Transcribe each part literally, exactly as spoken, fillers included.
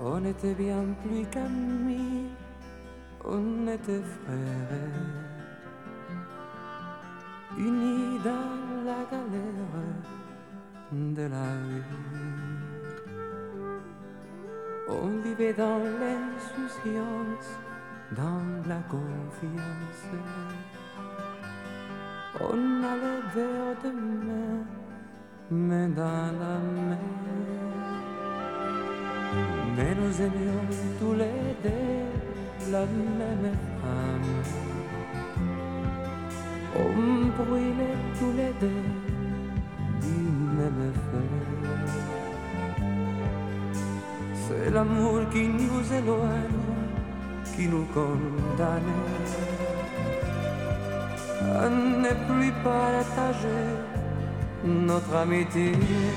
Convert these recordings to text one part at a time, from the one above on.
On était bien plus qu'amis, on était frères, unis dans la galère de la vie. On vivait dans l'insouciance, dans la confiance. On allait vers demain, main dans la main. Mais nous aimions tous les deux la même femme. On brûlait tous les deux du même feu. C'est l'amour qui nous éloigne, qui nous condamne à ne plus partager notre amitié.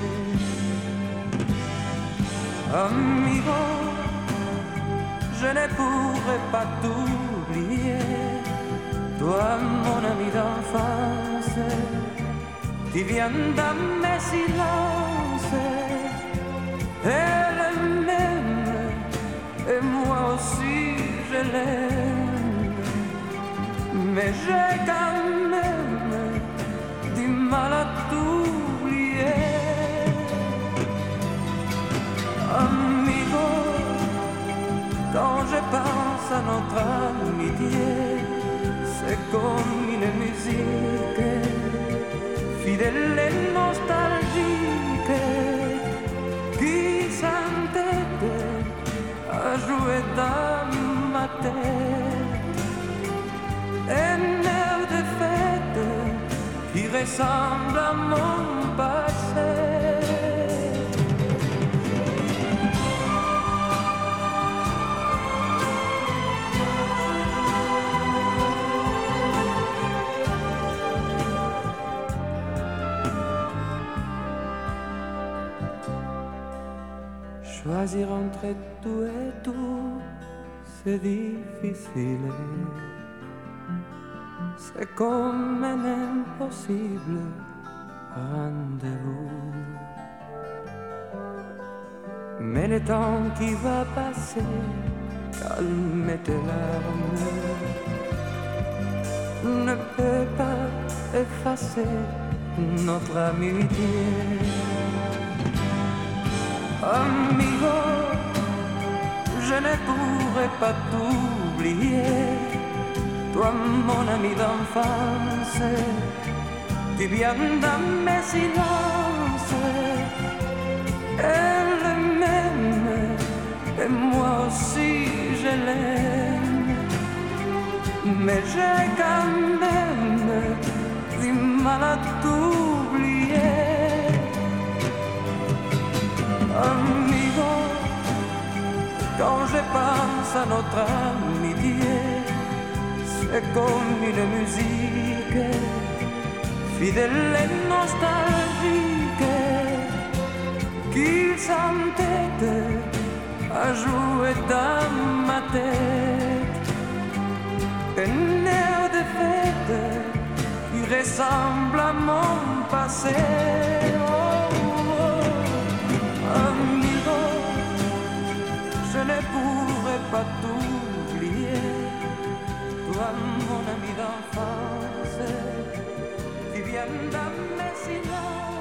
Amigo, je ne pourrai pas t'oublier. Toi, mon ami d'enfance, tu viens dans mes silences. Elle m'aime et moi aussi je l'aime. Mais j'ai quand même du mal à t'oublier. Amigo, quand je pense à notre amitié, c'est comme une musique fidèle et nostalgique qui s'entête à jouer dans ma tête. Un air de fête qui ressemble à mon passé. Choisir entre tout et tout, c'est difficile. C'est comme un impossible rendez-vous. Mais le temps qui va passer calme tes larmes, ne peut pas effacer notre amitié. Amigo, je ne pourrai pas t'oublier. Toi, mon ami d'enfance, tu viens dans mes silences. Elle m'aime et moi aussi je l'aime. Mais j'ai quand même du mal à t'oublier. Amigo, quand je pense à notre amitié, c'est comme une musique fidèle et nostalgique qui s'entête à jouer dans ma tête. Un air de fête qui ressemble à mon passé. Amigo, je ne pourrai pas t'oublier. Toi, mon ami d'enfance, tu viens dans mes silences.